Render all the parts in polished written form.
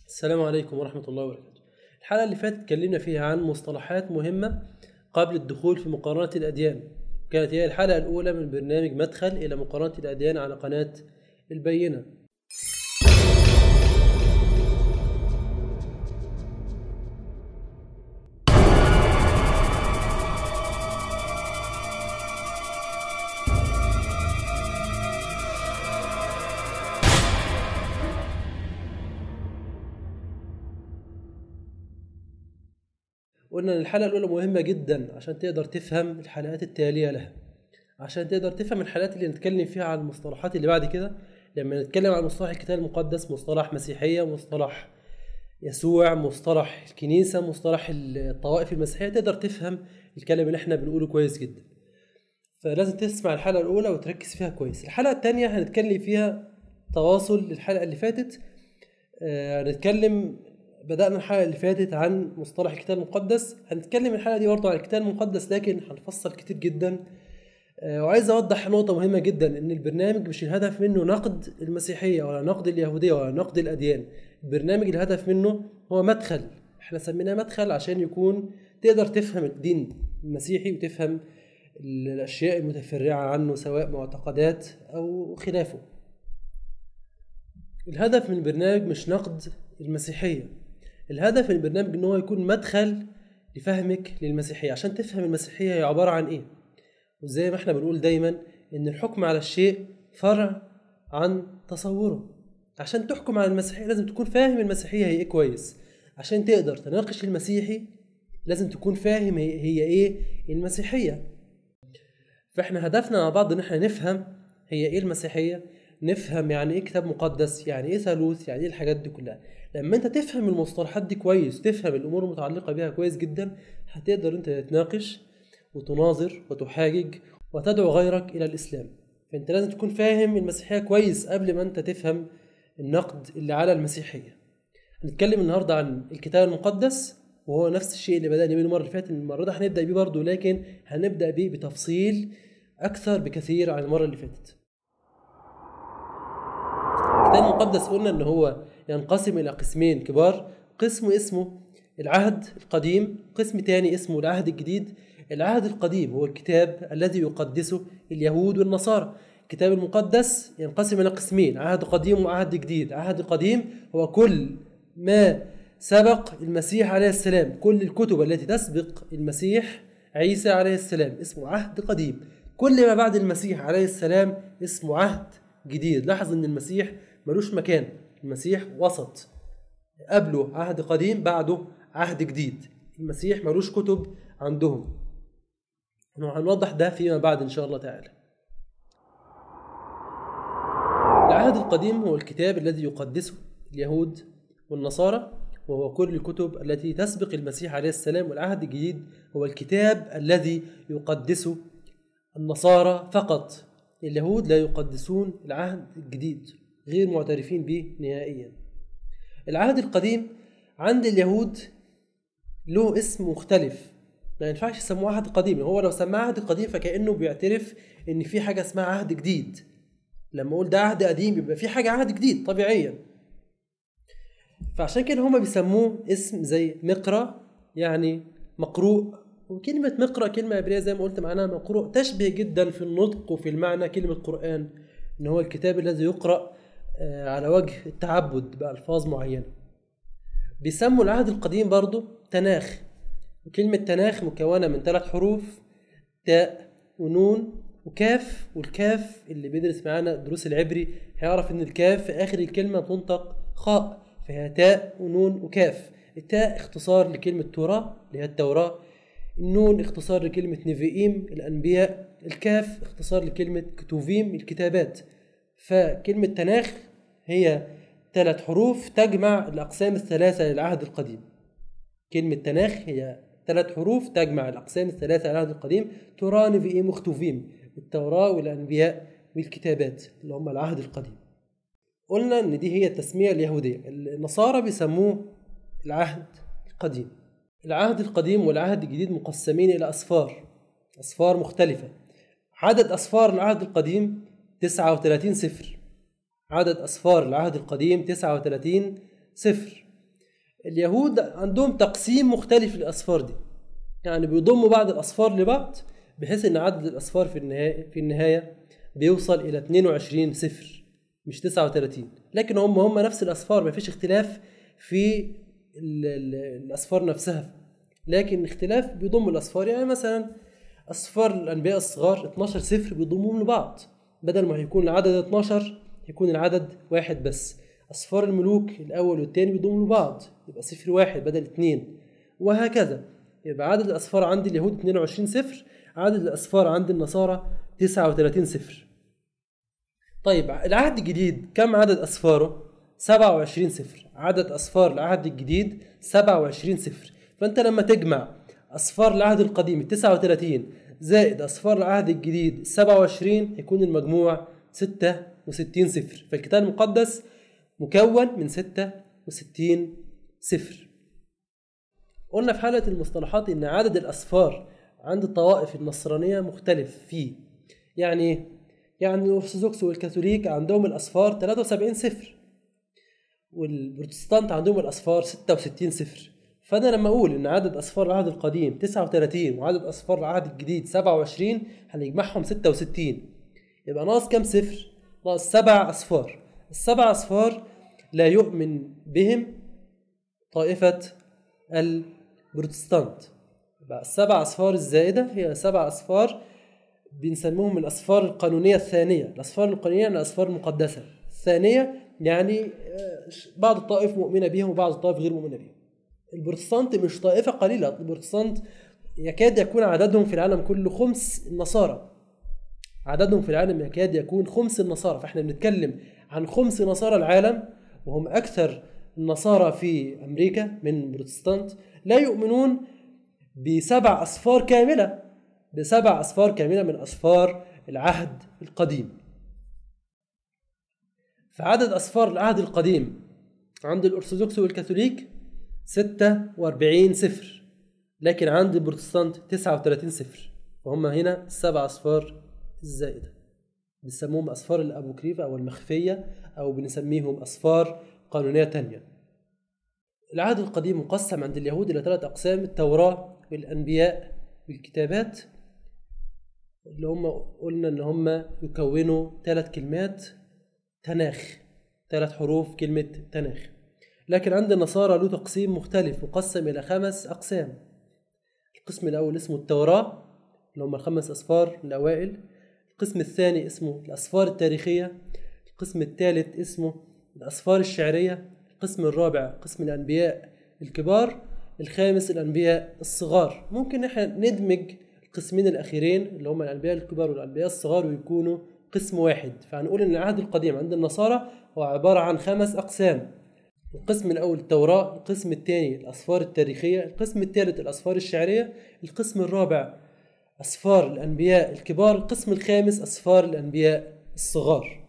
السلام عليكم ورحمة الله وبركاته. الحلقة اللي فاتت اتكلمنا فيها عن مصطلحات مهمة قبل الدخول في مقارنة الأديان. كانت هي الحلقة الأولى من برنامج مدخل إلى مقارنة الأديان على قناة البينة. قلنا ان الحلقة الأولى مهمة جدا عشان تقدر تفهم الحلقات التالية لها، عشان تقدر تفهم الحلقات اللي نتكلم فيها عن المصطلحات اللي بعد كده. لما نتكلم عن مصطلح الكتاب المقدس، مصطلح مسيحية، مصطلح يسوع، مصطلح الكنيسة، مصطلح الطوائف المسيحية، تقدر تفهم الكلام اللي احنا بنقوله كويس جدا. فلازم تسمع الحلقة الأولى وتركز فيها كويس. الحلقة التانية هنتكلم فيها تواصل للحلقة اللي فاتت. بدأنا الحلقة اللي فاتت عن مصطلح الكتاب المقدس، هنتكلم الحلقة دي برضه عن الكتاب المقدس لكن هنفصل كتير جدا. وعايز أوضح نقطة مهمة جدا، إن البرنامج مش الهدف منه نقد المسيحية ولا نقد اليهودية ولا نقد الأديان. البرنامج الهدف منه هو مدخل، احنا سميناه مدخل عشان يكون تقدر تفهم الدين المسيحي وتفهم الأشياء المتفرعة عنه سواء معتقدات أو خلافه. الهدف من البرنامج مش نقد المسيحية، الهدف من البرنامج إن هو يكون مدخل لفهمك للمسيحية عشان تفهم المسيحية هي عبارة عن إيه. وزي ما احنا بنقول دايما إن الحكم على الشيء فرع عن تصوره. عشان تحكم على المسيحية لازم تكون فاهم المسيحية هي إيه كويس. عشان تقدر تناقش المسيحي لازم تكون فاهم هي إيه المسيحية. فاحنا هدفنا مع بعض إن احنا نفهم هي إيه المسيحية، نفهم يعني إيه كتاب مقدس، يعني إيه ثالوث، يعني إيه الحاجات دي كلها. لما أنت تفهم المصطلحات دي كويس، تفهم الأمور المتعلقة بها كويس جدا، هتقدر أنت تتناقش وتناظر وتحاجج وتدعو غيرك إلى الإسلام. فأنت لازم تكون فاهم المسيحية كويس قبل ما أنت تفهم النقد اللي على المسيحية. هنتكلم النهاردة عن الكتاب المقدس، وهو نفس الشيء اللي بدأنا بيه المرة اللي فاتت. المرة دي هنبدأ بيه برضه، لكن هنبدأ بيه بتفصيل أكثر بكثير عن المرة اللي فاتت. الكتاب المقدس قلنا إن هو ينقسم إلى قسمين كبار، قسم اسمه العهد القديم، قسم تاني اسمه العهد الجديد. العهد القديم هو الكتاب الذي يقدسه اليهود والنصارى. الكتاب المقدس ينقسم إلى قسمين، عهد قديم وعهد جديد. عهد قديم هو كل ما سبق المسيح عليه السلام، كل الكتب التي تسبق المسيح عيسى عليه السلام اسمه عهد قديم. كل ما بعد المسيح عليه السلام اسمه عهد جديد. لاحظ ان المسيح ملوش مكان، المسيح وسط، قبله عهد قديم بعده عهد جديد. المسيح ملوش كتب عندهم، هنوضح ده فيما بعد إن شاء الله تعالى. العهد القديم هو الكتاب الذي يقدسه اليهود والنصارى، وهو كل الكتب التي تسبق المسيح عليه السلام. والعهد الجديد هو الكتاب الذي يقدسه النصارى فقط. اليهود لا يقدسون العهد الجديد، غير معترفين به نهائيا. العهد القديم عند اليهود له اسم مختلف، ما ينفعش يسموه عهد قديم. هو لو سماه عهد قديم فكأنه بيعترف ان في حاجة اسمها عهد جديد. لما اقول ده عهد قديم يبقى في حاجة عهد جديد طبيعيا. فعشان كده هما بيسموه اسم زي مقرأ، يعني مقروء. وكلمة مقرأ كلمة عبرية زي ما قلت معناها مقروء، تشبه جدا في النطق وفي المعنى كلمة قرآن، ان هو الكتاب الذي يقرأ على وجه التعبد بألفاظ معينة. بيسموا العهد القديم برضو تناخ، وكلمة تناخ مكونة من 3 حروف، تاء ونون وكاف. والكاف اللي بيدرس معانا دروس العبري هيعرف ان الكاف في اخر الكلمة تنطق خاء، فهي تاء ونون وكاف. التاء اختصار لكلمة توراة اللي هي التوراة، النون اختصار لكلمة نبيين الأنبياء، الكاف اختصار لكلمة كتوفيم الكتابات. فكلمة تناخ هي 3 حروف تجمع الأقسام الثلاثة للعهد القديم. كلمة تناخ هي 3 حروف تجمع الأقسام الثلاثة للعهد القديم، توراة نبيين وكتوفيم، التوراة والأنبياء والكتابات اللي هم العهد القديم. قلنا إن دي هي التسمية اليهودية. النصارى بيسموه العهد القديم. العهد القديم والعهد الجديد مقسمين إلى أصفار مختلفة. عدد أصفار العهد القديم 39 سفر. عدد أصفار العهد القديم 39 سفر. اليهود عندهم تقسيم مختلف للأصفار دي، يعني بيضموا بعض الأصفار لبعض بحيث إن عدد الأصفار في النهاية بيوصل إلى 22 صفر مش 39. لكن هم نفس الأصفار، مفيش اختلاف في الأصفار نفسها، لكن اختلاف بيضم الأصفار. يعني مثلا أصفار الأنبياء الصغار 12 صفر بيضمهم لبعض، بدل ما يكون العدد 12 يكون العدد واحد بس. أصفار الملوك الأول والثاني بيضموا لبعض، يبقى صفر واحد بدل 2، وهكذا. يبقى عدد الأصفار عند اليهود 22 صفر، عدد الأصفار عند النصارى 39 صفر. طيب العهد الجديد كم عدد أصفاره؟ 27 صفر. عدد أصفار العهد الجديد 27 صفر. فأنت لما تجمع أصفار العهد القديم 39 زائد أصفار العهد الجديد 27 يكون المجموع 66 صفر. فالكتاب المقدس مكون من 66 صفر. قلنا في حلقة المصطلحات إن عدد الأصفار عند الطوائف النصرانية مختلف فيه. يعني الأرثوذكس والكاثوليك عندهم الأصفار 73 صفر، والبروتستانت عندهم الأصفار 66 صفر. فأنا لما أقول إن عدد أصفار العهد القديم 39 وعدد أصفار العهد الجديد 27 هنجمعهم 66، يبقى ناقص كم صفر؟ ناقص 7 أصفار. السبع أصفار لا يؤمن بهم طائفة البروتستانت. يبقى السبع أصفار الزائدة هي 7 أصفار بنسموهم الأصفار القانونية الثانية. الأصفار القانونية يعني الأصفار المقدسة. الثانية يعني بعض الطائف مؤمنة بهم وبعض الطائف غير مؤمنة بهم. البروتستانت مش طائفة قليلة، البروتستانت يكاد يكون عددهم في العالم كله خمس النصارى. عددهم في العالم يكاد يكون خمس النصارى. فاحنا بنتكلم عن خمس نصارى العالم، وهم أكثر النصارى في أمريكا من بروتستانت، لا يؤمنون بسبع أصفار كاملة، بسبع أصفار كاملة من أصفار العهد القديم. فعدد أصفار العهد القديم عند الأرثوذكس والكاثوليك 46 صفر، لكن عند البروتستانت 39 صفر. وهم هنا السبع أصفار الزائدة بنسموهم أصفار الأبوكريفة أو المخفية، أو بنسميهم أصفار قانونية تانية. العهد القديم مقسم عند اليهود إلى 3 أقسام: التوراة والأنبياء والكتابات، اللي هم قلنا إن هم يكونوا 3 كلمات تناخ، 3 حروف كلمة تناخ. لكن عند النصارى له تقسيم مختلف، مقسم إلى 5 أقسام. القسم الأول اسمه التوراة اللي هم ال5 أصفار الأوائل. القسم الثاني اسمه الأصفار التاريخية. القسم الثالث اسمه الأصفار الشعرية. القسم الرابع قسم الأنبياء الكبار. الخامس الأنبياء الصغار. ممكن احنا ندمج القسمين الأخيرين اللي هم الأنبياء الكبار والأنبياء الصغار ويكونوا قسم واحد. فهنقول إن العهد القديم عند النصارى هو عبارة عن 5 أقسام: القسم الأول التوراة، القسم الثاني الأصفار التاريخية، القسم الثالث الأصفار الشعرية، القسم الرابع أصفار الأنبياء الكبار، القسم الخامس أصفار الأنبياء الصغار.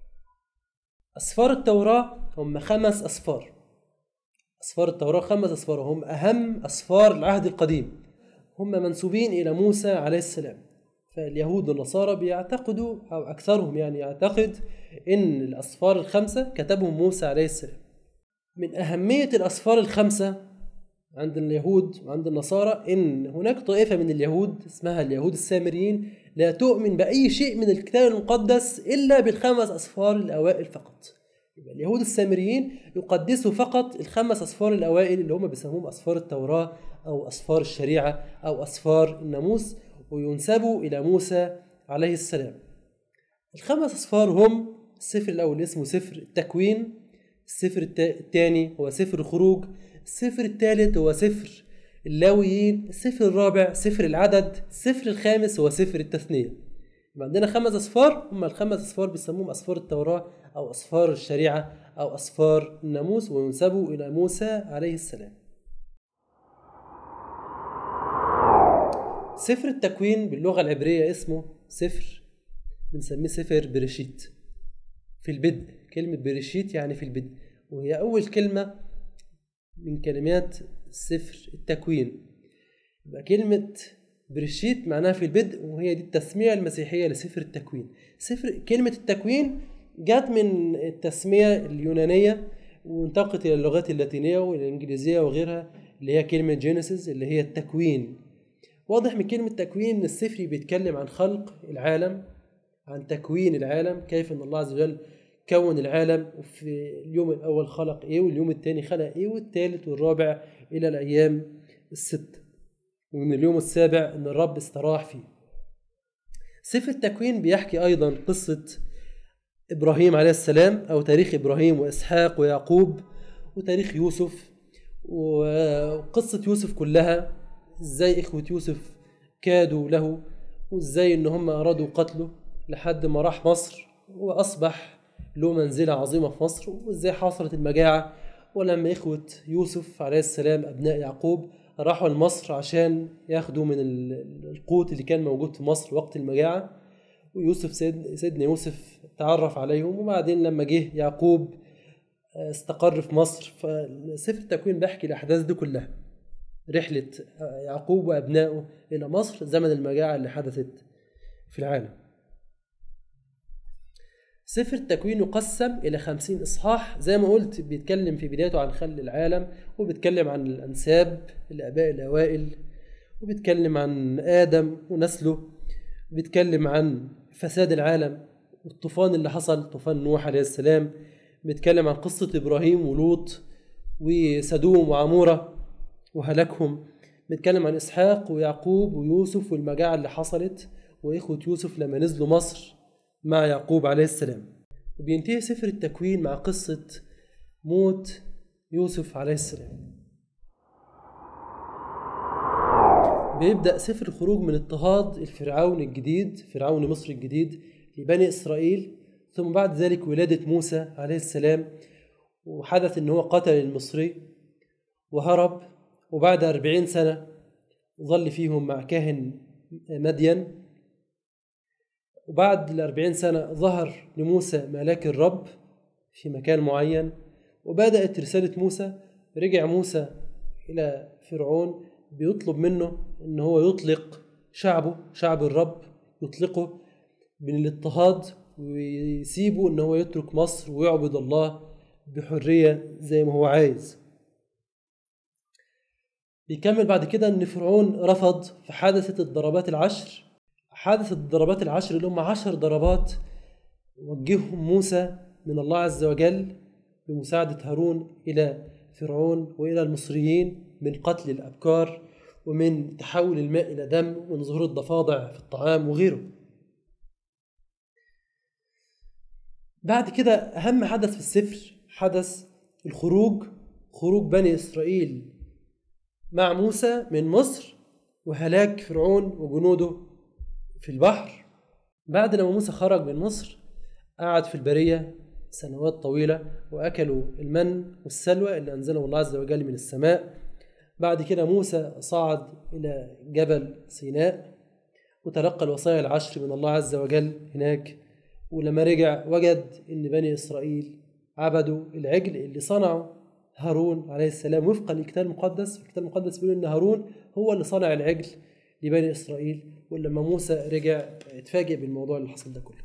أصفار التوراة هم 5 أصفار. أصفار التوراة 5 أصفار، هم أهم أصفار العهد القديم، هم منسوبين إلى موسى عليه السلام. فاليهود والنصارى بيعتقدوا، أو أكثرهم يعني يعتقد، إن الأصفار ال5 كتبهم موسى عليه السلام. من أهمية الأصفار ال5 عند اليهود وعند النصارى إن هناك طائفة من اليهود اسمها اليهود السامريين لا تؤمن بأي شيء من الكتاب المقدس إلا بال5 أصفار الأوائل فقط. يبقى اليهود السامريين يقدسوا فقط ال5 أصفار الأوائل اللي هم بيسموهم أصفار التوراة أو أصفار الشريعة أو أصفار الناموس، وينسبوا إلى موسى عليه السلام. ال5 أصفار هم: السفر الأول اسمه سفر التكوين، السفر الثاني هو سفر الخروج، السفر الثالث هو سفر اللاويين، السفر الرابع سفر العدد، السفر الخامس هو سفر التثنية. عندنا 5 أصفار، هم ال5 أصفار بيسموهم أصفار التوراة أو أصفار الشريعة أو أصفار الناموس، وينسبوا إلى موسى عليه السلام. سفر التكوين باللغة العبرية اسمه بنسميه سفر بريشيت. في البدء، كلمة بريشيت يعني في البدء، وهي أول كلمة من كلمات سفر التكوين. يبقى كلمة بريشيت معناها في البدء، وهي دي التسمية المسيحية لسفر التكوين. كلمة التكوين جات من التسمية اليونانية وانتقلت إلى اللغات اللاتينية والإنجليزية وغيرها، اللي هي كلمة جينيسيس اللي هي التكوين. واضح من كلمة تكوين إن السفر بيتكلم عن خلق العالم، عن تكوين العالم، كيف أن الله عز وجل كون العالم، وفي اليوم الأول خلق إيه، واليوم الثاني خلق إيه، والثالث والرابع إلى الأيام الست، ومن اليوم السابع أن الرب استراح فيه. سفر التكوين بيحكي أيضا قصة إبراهيم عليه السلام، أو تاريخ إبراهيم وإسحاق ويعقوب، وتاريخ يوسف، وقصة يوسف كلها، إزاي إخوة يوسف كادوا له، وإزاي إن هم أرادوا قتله لحد ما راح مصر وأصبح له منزلة عظيمة في مصر، وإزاي حصلت المجاعة، ولما إخوة يوسف عليه السلام أبناء يعقوب راحوا لمصر عشان ياخدوا من القوت اللي كان موجود في مصر وقت المجاعة، ويوسف سيدنا يوسف تعرف عليهم، وبعدين لما جه يعقوب استقر في مصر. فسفر التكوين بيحكي الأحداث دي كلها، رحلة يعقوب وأبنائه إلى مصر زمن المجاعة اللي حدثت في العالم. سفر التكوين يقسم إلى 50 إصحاح، زي ما قلت بيتكلم في بدايته عن خلق العالم، وبيتكلم عن الأنساب الآباء الأوائل، وبيتكلم عن آدم ونسله، بيتكلم عن فساد العالم والطوفان اللي حصل، طوفان نوح عليه السلام، بيتكلم عن قصة إبراهيم ولوط وسدوم وعمورة وهلاكهم، بيتكلم عن إسحاق ويعقوب ويوسف والمجاعة اللي حصلت، وإخوة يوسف لما نزلوا مصر مع يعقوب عليه السلام. وبينتهي سفر التكوين مع قصة موت يوسف عليه السلام. بيبدأ سفر الخروج من اضطهاد الفرعون الجديد، فرعون مصر الجديد، لبني إسرائيل، ثم بعد ذلك ولادة موسى عليه السلام، وحدث إن هو قتل المصري وهرب، وبعد 40 سنة ظل فيهم مع كاهن مدين، وبعد 40 سنة ظهر لموسى ملاك الرب في مكان معين، وبدأت رسالة موسى. رجع موسى إلى فرعون بيطلب منه إن هو يطلق شعبه، شعب الرب، يطلقه من الاضطهاد ويسيبه إن هو يترك مصر ويعبد الله بحرية زي ما هو عايز. بيكمل بعد كده إن فرعون رفض، فحدثت الضربات العشر. حدثت الضربات العشر اللي هم 10 ضربات وجههم موسى من الله عز وجل بمساعدة هارون إلى فرعون وإلى المصريين، من قتل الأبكار، ومن تحول الماء إلى دم، ومن ظهور الضفادع في الطعام وغيره. بعد كده أهم حدث في السفر حدث الخروج، خروج بني إسرائيل مع موسى من مصر، وهلاك فرعون وجنوده في البحر. بعد لما موسى خرج من مصر قعد في البرية سنوات طويلة، وأكلوا المن والسلوى اللي أنزله الله عز وجل من السماء. بعد كده موسى صعد إلى جبل سيناء وتلقى الوصايا العشر من الله عز وجل هناك، ولما رجع وجد إن بني إسرائيل عبدوا العجل اللي صنعه هارون عليه السلام وفقا للكتاب المقدس. الكتاب المقدس بيقول إن هارون هو اللي صنع العجل لبني إسرائيل، ولما موسى رجع اتفاجئ بالموضوع اللي حصل ده كله.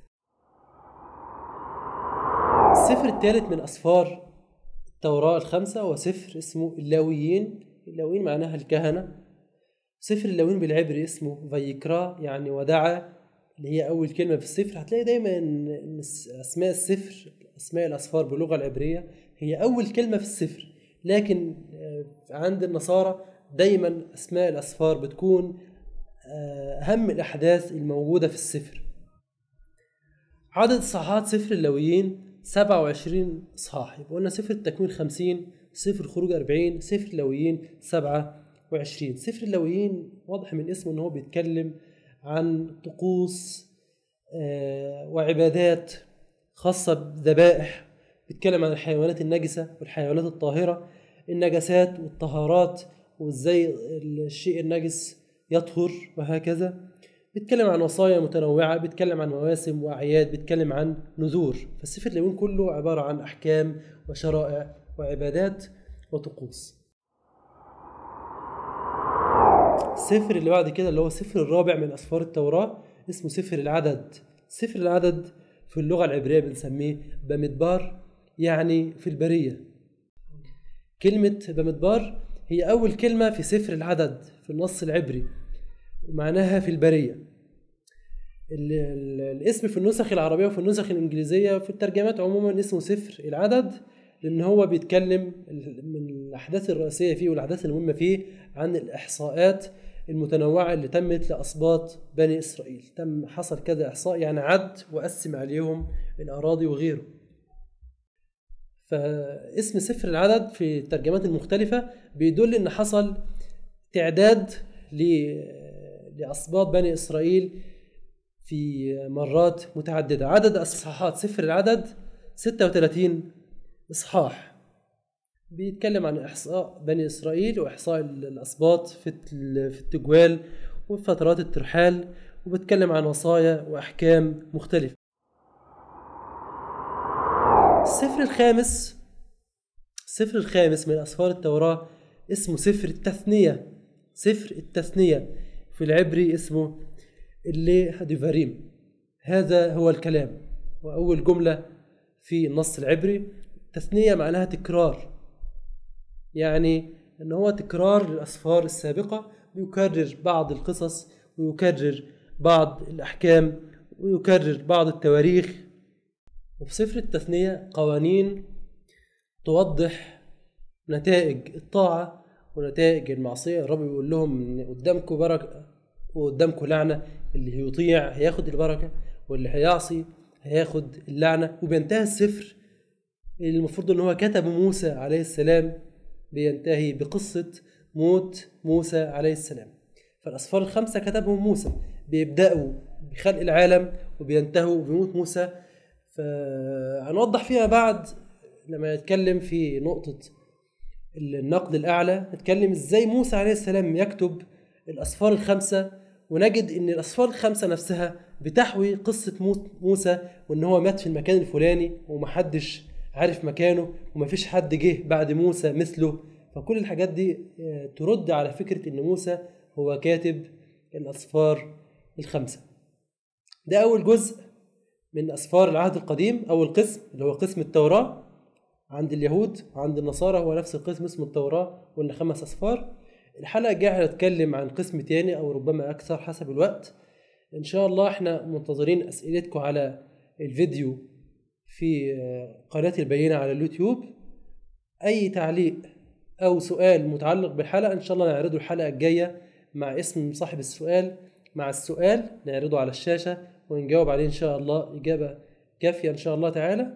السفر الثالث من أسفار التوراة ال5 هو سفر اسمه اللاويين. اللاويين معناها الكهنة. سفر اللاويين بالعبري اسمه فيكرا، يعني ودعا، اللي هي أول كلمة في السفر. هتلاقي دايما إن أسماء السفر، أسماء الأسفار باللغة العبرية هي أول كلمة في السفر، لكن عند النصارى دايما أسماء الأسفار بتكون أهم الأحداث الموجودة في السفر. عدد إصحاحات سفر اللاويين 27 إصحاح. يبقى قلنا سفر التكوين 50، سفر الخروج 40، سفر اللاويين 27. سفر اللاويين واضح من اسمه أنه بيتكلم عن طقوس وعبادات خاصة بذبائح، بيتكلم عن الحيوانات النجسة والحيوانات الطاهرة، النجسات والطهارات، وإزاي الشيء النجس يطهر وهكذا. بيتكلم عن وصايا متنوعة، بيتكلم عن مواسم وأعياد، بيتكلم عن نذور. فالسفر اللاويين كله عبارة عن أحكام وشرائع وعبادات وطقوس. السفر اللي بعد كده اللي هو السفر الرابع من أسفار التوراة اسمه سفر العدد. سفر العدد في اللغة العبرية بنسميه بمدبار، يعني في البرية. كلمة بمدبار هي أول كلمة في سفر العدد في النص العبري، ومعناها في البرية. الاسم في النسخ العربية وفي النسخ الإنجليزية وفي الترجمات عموما اسمه سفر العدد، لأن هو بيتكلم من الأحداث الرئيسية فيه والأحداث المهمة فيه عن الإحصاءات المتنوعة اللي تمت لأسباط بني إسرائيل. حصل كذا إحصاء، يعني عد وقسم عليهم الأراضي وغيره. فاسم سفر العدد في الترجمات المختلفة بيدل إن حصل تعداد لأسباط بني إسرائيل في مرات متعددة. عدد أصحاحات سفر العدد 36 إصحاح، بيتكلم عن إحصاء بني إسرائيل وإحصاء الأسباط في التجوال وفي فترات الترحال، وبيتكلم عن وصايا وأحكام مختلفة. السفر الخامس من أسفار التوراة اسمه سفر التثنية. سفر التثنية في العبري اسمه اللي هديفاريم. هذا هو الكلام وأول جملة في النص العبري. تثنية معناها تكرار، يعني أنه هو تكرار للأسفار السابقة، ويكرر بعض القصص ويكرر بعض الأحكام ويكرر بعض التواريخ. وفي سفر التثنية قوانين توضح نتائج الطاعة ونتائج المعصية. الرب يقول لهم إن قدامكم بركة وقدامكم لعنة، اللي هيطيع هياخد البركة واللي هيعصي هياخد اللعنة. وبينتهي السفر المفروض ان هو كتب موسى عليه السلام، بينتهي بقصة موت موسى عليه السلام. فالأسفار الخمسة كتبهم موسى، بيبدأوا بخلق العالم وبينتهوا بموت موسى. فهنوضح فيها بعد لما نتكلم في نقطة النقد الأعلى، نتكلم ازاي موسى عليه السلام يكتب الأسفار الخمسة، ونجد ان الأسفار الخمسة نفسها بتحوي قصة موت موسى، وان هو مات في المكان الفلاني ومحدش عارف مكانه ومفيش حد جه بعد موسى مثله. فكل الحاجات دي ترد على فكرة ان موسى هو كاتب الأسفار الخمسة. ده أول جزء من أسفار العهد القديم، أول قسم اللي هو قسم التوراة. عند اليهود وعند النصارى هو نفس القسم اسمه التوراة، وإن 5 أسفار. الحلقة الجاية هنتكلم عن قسم تاني أو ربما أكثر حسب الوقت إن شاء الله. إحنا منتظرين أسئلتكم على الفيديو في قناة البينة على اليوتيوب. أي تعليق أو سؤال متعلق بالحلقة إن شاء الله نعرضه الحلقة الجاية مع اسم صاحب السؤال، مع السؤال نعرضه على الشاشة ونجاوب عليه إن شاء الله إجابة كافية إن شاء الله تعالى.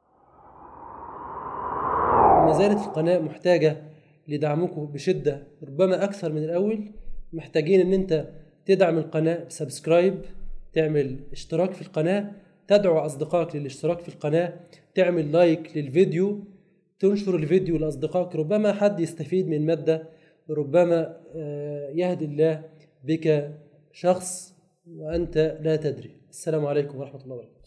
ما زالت القناة محتاجة لدعمكم بشدة، ربما أكثر من الأول. محتاجين إن أنت تدعم القناة بسبسكرايب، تعمل اشتراك في القناة، تدعو أصدقائك للاشتراك في القناة، تعمل لايك للفيديو، تنشر الفيديو لأصدقائك. ربما حد يستفيد من مادة، ربما يهدي الله بك شخص وأنت لا تدري. السلام عليكم ورحمة الله وبركاته.